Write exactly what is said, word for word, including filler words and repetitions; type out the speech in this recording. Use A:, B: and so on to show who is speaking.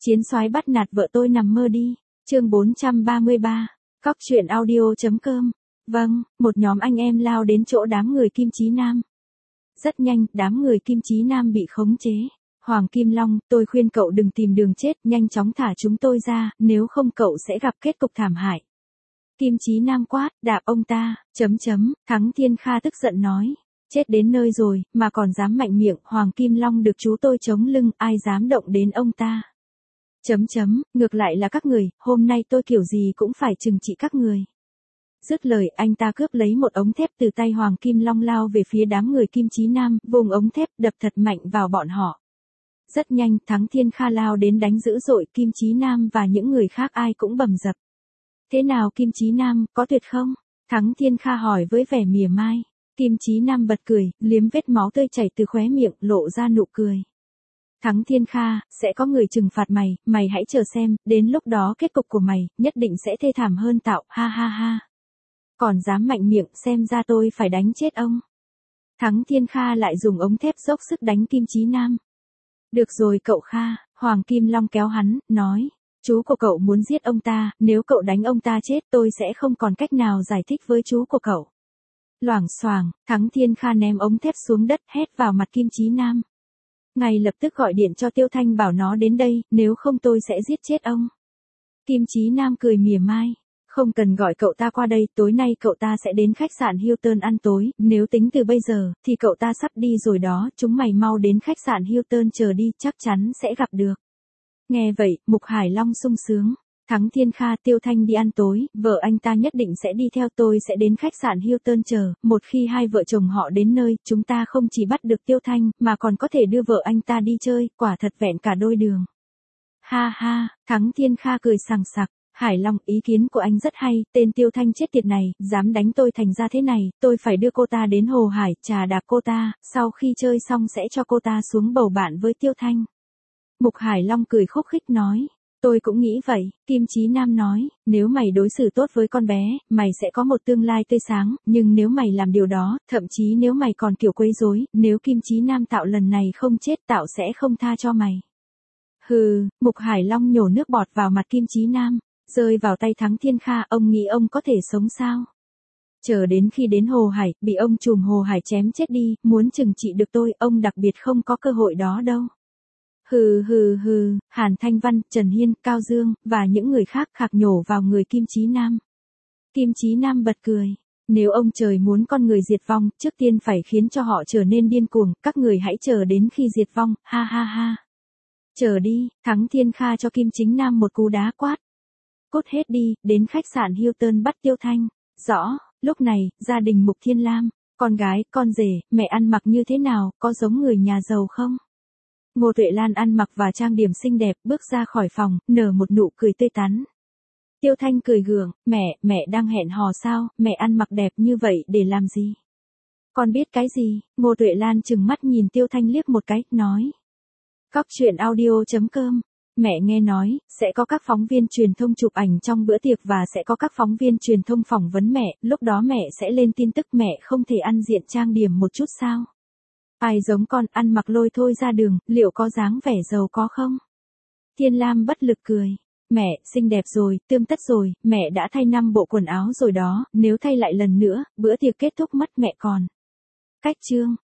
A: Chiến soái bắt nạt vợ tôi nằm mơ đi. Chương bốn trăm ba mươi ba. Cóc truyện audio.com. Vâng, một nhóm anh em lao đến chỗ đám người Kim Chí Nam. Rất nhanh, đám người Kim Chí Nam bị khống chế. Hoàng Kim Long, tôi khuyên cậu đừng tìm đường chết, nhanh chóng thả chúng tôi ra, nếu không cậu sẽ gặp kết cục thảm hại. Kim Chí Nam quát, đạp ông ta, chấm chấm, Thắng Thiên Kha tức giận nói. Chết đến nơi rồi, mà còn dám mạnh miệng, Hoàng Kim Long được chú tôi chống lưng, ai dám động đến ông ta. Chấm chấm, ngược lại là các người, hôm nay tôi kiểu gì cũng phải trừng trị các người. Dứt lời, anh ta cướp lấy một ống thép từ tay Hoàng Kim Long lao về phía đám người Kim Chí Nam, vùng ống thép đập thật mạnh vào bọn họ. Rất nhanh, Thắng Thiên Kha lao đến đánh dữ dội, Kim Chí Nam và những người khác ai cũng bầm dập. Thế nào Kim Chí Nam, có tuyệt không? Thắng Thiên Kha hỏi với vẻ mỉa mai. Kim Chí Nam bật cười, liếm vết máu tươi chảy từ khóe miệng, lộ ra nụ cười. Thắng Thiên Kha, sẽ có người trừng phạt mày, mày hãy chờ xem, đến lúc đó kết cục của mày, nhất định sẽ thê thảm hơn tạo, ha ha ha. Còn dám mạnh miệng, xem ra tôi phải đánh chết ông. Thắng Thiên Kha lại dùng ống thép dốc sức đánh Kim Chí Nam. Được rồi cậu Kha, Hoàng Kim Long kéo hắn, nói. Chú của cậu muốn giết ông ta, nếu cậu đánh ông ta chết tôi sẽ không còn cách nào giải thích với chú của cậu. Loảng xoảng, Thắng Thiên Kha ném ống thép xuống đất hét vào mặt Kim Chí Nam. Ngay lập tức gọi điện cho Tiêu Thanh bảo nó đến đây, nếu không tôi sẽ giết chết ông. Kim Chí Nam cười mỉa mai. Không cần gọi cậu ta qua đây, tối nay cậu ta sẽ đến khách sạn Hilton ăn tối, nếu tính từ bây giờ, thì cậu ta sắp đi rồi đó, chúng mày mau đến khách sạn Hilton chờ đi, chắc chắn sẽ gặp được. Nghe vậy, Mục Hải Long sung sướng. Thắng Thiên Kha, Tiêu Thanh đi ăn tối, vợ anh ta nhất định sẽ đi theo, tôi sẽ đến khách sạn Hilton chờ, một khi hai vợ chồng họ đến nơi, chúng ta không chỉ bắt được Tiêu Thanh, mà còn có thể đưa vợ anh ta đi chơi, quả thật vẹn cả đôi đường. Ha ha, Thắng Thiên Kha cười sằng sặc. Hải Long, ý kiến của anh rất hay, tên Tiêu Thanh chết tiệt này, dám đánh tôi thành ra thế này, tôi phải đưa cô ta đến Hồ Hải, trà đạp cô ta, sau khi chơi xong sẽ cho cô ta xuống bầu bạn với Tiêu Thanh. Mục Hải Long cười khúc khích nói, tôi cũng nghĩ vậy, Kim Chí Nam nói, nếu mày đối xử tốt với con bé, mày sẽ có một tương lai tươi sáng, nhưng nếu mày làm điều đó, thậm chí nếu mày còn kiểu quấy rối, nếu Kim Chí Nam tạo lần này không chết tạo sẽ không tha cho mày. Hừ, Mục Hải Long nhổ nước bọt vào mặt Kim Chí Nam. Rơi vào tay Thắng Thiên Kha, ông nghĩ ông có thể sống sao? Chờ đến khi đến Hồ Hải, bị ông trùm Hồ Hải chém chết đi, muốn trừng trị được tôi, ông đặc biệt không có cơ hội đó đâu. Hừ hừ hừ, Hàn Thanh Văn, Trần Hiên, Cao Dương, và những người khác khạc nhổ vào người Kim Chí Nam. Kim Chí Nam bật cười. Nếu ông trời muốn con người diệt vong, trước tiên phải khiến cho họ trở nên điên cuồng, các người hãy chờ đến khi diệt vong, ha ha ha. Chờ đi, Thắng Thiên Kha cho Kim Chí Nam một cú đá quát. Cút hết đi, đến khách sạn Hilton bắt Tiêu Thanh. Rõ, lúc này, gia đình Mục Thiên Lam, con gái, con rể, mẹ ăn mặc như thế nào, có giống người nhà giàu không? Ngô Tuệ Lan ăn mặc và trang điểm xinh đẹp, bước ra khỏi phòng, nở một nụ cười tươi tắn. Tiêu Thanh cười gượng, mẹ, mẹ đang hẹn hò sao, mẹ ăn mặc đẹp như vậy để làm gì? Con biết cái gì? Ngô Tuệ Lan trừng mắt nhìn Tiêu Thanh liếc một cái, nói. Cóc truyện audio.com. Mẹ nghe nói, sẽ có các phóng viên truyền thông chụp ảnh trong bữa tiệc và sẽ có các phóng viên truyền thông phỏng vấn mẹ, lúc đó mẹ sẽ lên tin tức, mẹ không thể ăn diện trang điểm một chút sao? Ai giống con ăn mặc lôi thôi ra đường, liệu có dáng vẻ giàu có không? Thiên Lam bất lực cười. Mẹ, xinh đẹp rồi, tươm tất rồi, mẹ đã thay năm bộ quần áo rồi đó, nếu thay lại lần nữa, bữa tiệc kết thúc mất mẹ còn. Cách chương.